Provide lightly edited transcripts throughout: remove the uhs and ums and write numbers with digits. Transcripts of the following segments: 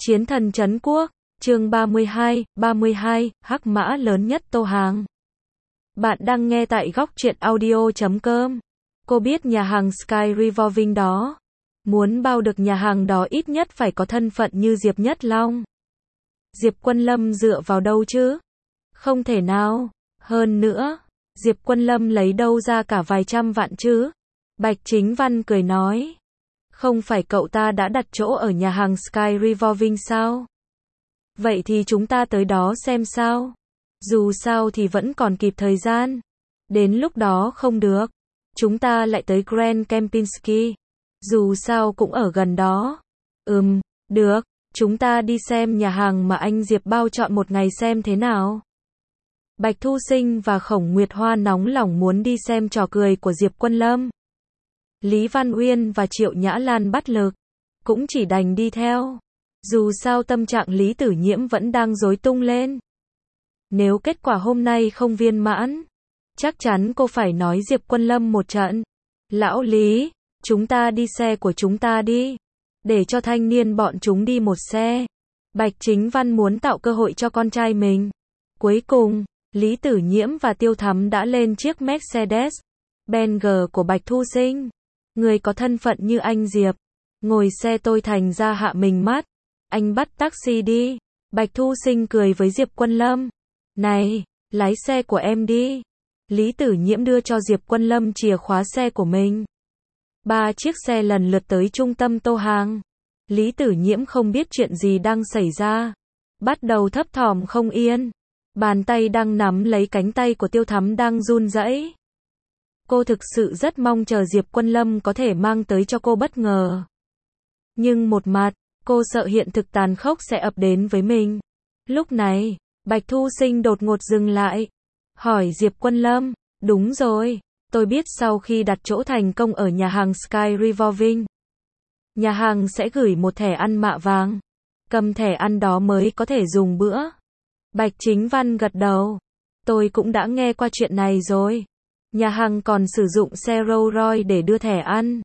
Chiến thần trấn quốc, chương 32, hắc mã lớn nhất Tô Hàng. Bạn đang nghe tại góc truyện audio.com. Cô biết nhà hàng Sky Revolving đó. Muốn bao được nhà hàng đó ít nhất phải có thân phận như Diệp Nhất Long. Diệp Quân Lâm dựa vào đâu chứ? Không thể nào. Hơn nữa, Diệp Quân Lâm lấy đâu ra cả vài trăm vạn chứ? Bạch Chính Văn cười nói. Không phải cậu ta đã đặt chỗ ở nhà hàng Sky Revolving sao? Vậy thì chúng ta tới đó xem sao? Dù sao thì vẫn còn kịp thời gian. Đến lúc đó không được. Chúng ta lại tới Grand Kempinski. Dù sao cũng ở gần đó. Được. Chúng ta đi xem nhà hàng mà anh Diệp bao chọn một ngày xem thế nào. Bạch Thu Sinh và Khổng Nguyệt Hoa nóng lòng muốn đi xem trò cười của Diệp Quân Lâm. Lý Văn Uyên và Triệu Nhã Lan bắt lực, cũng chỉ đành đi theo. Dù sao tâm trạng Lý Tử Nhiễm vẫn đang rối tung lên. Nếu kết quả hôm nay không viên mãn, chắc chắn cô phải nói Diệp Quân Lâm một trận. Lão Lý, chúng ta đi xe của chúng ta đi. Để cho thanh niên bọn chúng đi một xe. Bạch Chính Văn muốn tạo cơ hội cho con trai mình. Cuối cùng, Lý Tử Nhiễm và Tiêu Thắm đã lên chiếc Mercedes Benz của Bạch Thu Sinh. Người có thân phận như anh Diệp, ngồi xe tôi thành ra hạ mình mắt. Anh bắt taxi đi. Bạch Thu Sinh cười với Diệp Quân Lâm. Này, lái xe của em đi. Lý Tử Nhiễm đưa cho Diệp Quân Lâm chìa khóa xe của mình. 3 chiếc xe lần lượt tới trung tâm Tô Hàng. Lý Tử Nhiễm không biết chuyện gì đang xảy ra. Bắt đầu thấp thỏm không yên. Bàn tay đang nắm lấy cánh tay của Tiêu Thắm đang run rẩy. Cô thực sự rất mong chờ Diệp Quân Lâm có thể mang tới cho cô bất ngờ. Nhưng một mặt, cô sợ hiện thực tàn khốc sẽ ập đến với mình. Lúc này, Bạch Thu Sinh đột ngột dừng lại. Hỏi Diệp Quân Lâm, đúng rồi, tôi biết sau khi đặt chỗ thành công ở nhà hàng Sky Revolving, nhà hàng sẽ gửi một thẻ ăn mạ vàng. Cầm thẻ ăn đó mới có thể dùng bữa. Bạch Chính Văn gật đầu. Tôi cũng đã nghe qua chuyện này rồi. Nhà hàng còn sử dụng xe Rolls Royce để đưa thẻ ăn.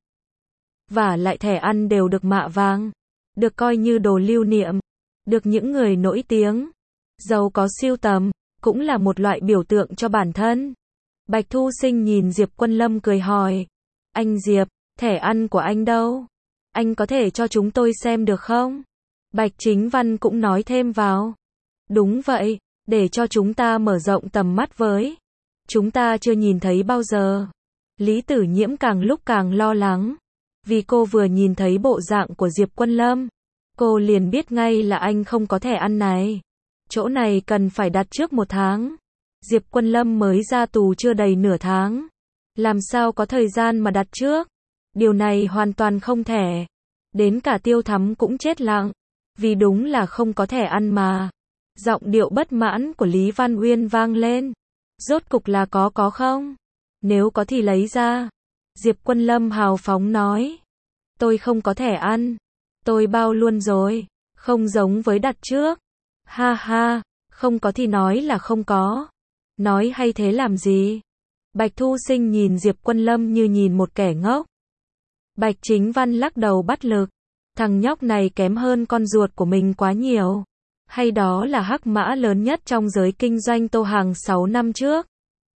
Và lại thẻ ăn đều được mạ vàng. Được coi như đồ lưu niệm. Được những người nổi tiếng, giàu có sưu tầm, cũng là một loại biểu tượng cho bản thân. Bạch Thu Sinh nhìn Diệp Quân Lâm cười hỏi. Anh Diệp, thẻ ăn của anh đâu? Anh có thể cho chúng tôi xem được không? Bạch Chính Văn cũng nói thêm vào. Đúng vậy, để cho chúng ta mở rộng tầm mắt với. Chúng ta chưa nhìn thấy bao giờ. Lý Tử Nhiễm càng lúc càng lo lắng. Vì cô vừa nhìn thấy bộ dạng của Diệp Quân Lâm. Cô liền biết ngay là anh không có thẻ ăn này. Chỗ này cần phải đặt trước 1 tháng. Diệp Quân Lâm mới ra tù chưa đầy nửa tháng. Làm sao có thời gian mà đặt trước? Điều này hoàn toàn không thể. Đến cả Tiêu Thắm cũng chết lặng. Vì đúng là không có thẻ ăn mà. Giọng điệu bất mãn của Lý Văn Uyên vang lên. Rốt cục là có không? Nếu có thì lấy ra. Diệp Quân Lâm hào phóng nói. Tôi không có thẻ ăn. Tôi bao luôn rồi. Không giống với đặt trước. Ha ha, không có thì nói là không có. Nói hay thế làm gì? Bạch Thu Sinh nhìn Diệp Quân Lâm như nhìn một kẻ ngốc. Bạch Chính Văn lắc đầu bắt lực. Thằng nhóc này kém hơn con ruột của mình quá nhiều. Hay đó là hắc mã lớn nhất trong giới kinh doanh Tô Hàng 6 năm trước?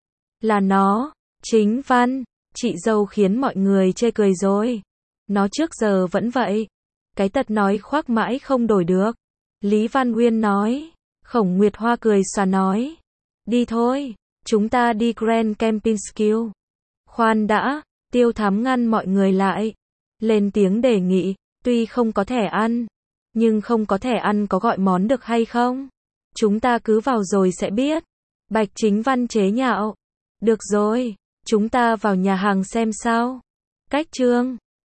Là nó. Chính Văn, chị dâu khiến mọi người chê cười rồi. Nó trước giờ vẫn vậy. Cái tật nói khoác mãi không đổi được. Lý Văn Uyên nói. Khổng Nguyệt Hoa cười xòa nói. Đi thôi, chúng ta đi Grand Kempinski. Khoan đã, Tiêu Thắm ngăn mọi người lại. Lên tiếng đề nghị, tuy không có thẻ ăn, nhưng không có thẻ ăn có gọi món được hay không? Chúng ta cứ vào rồi sẽ biết. Bạch Chính Văn chế nhạo. Được rồi, chúng ta vào nhà hàng xem sao. Cách chương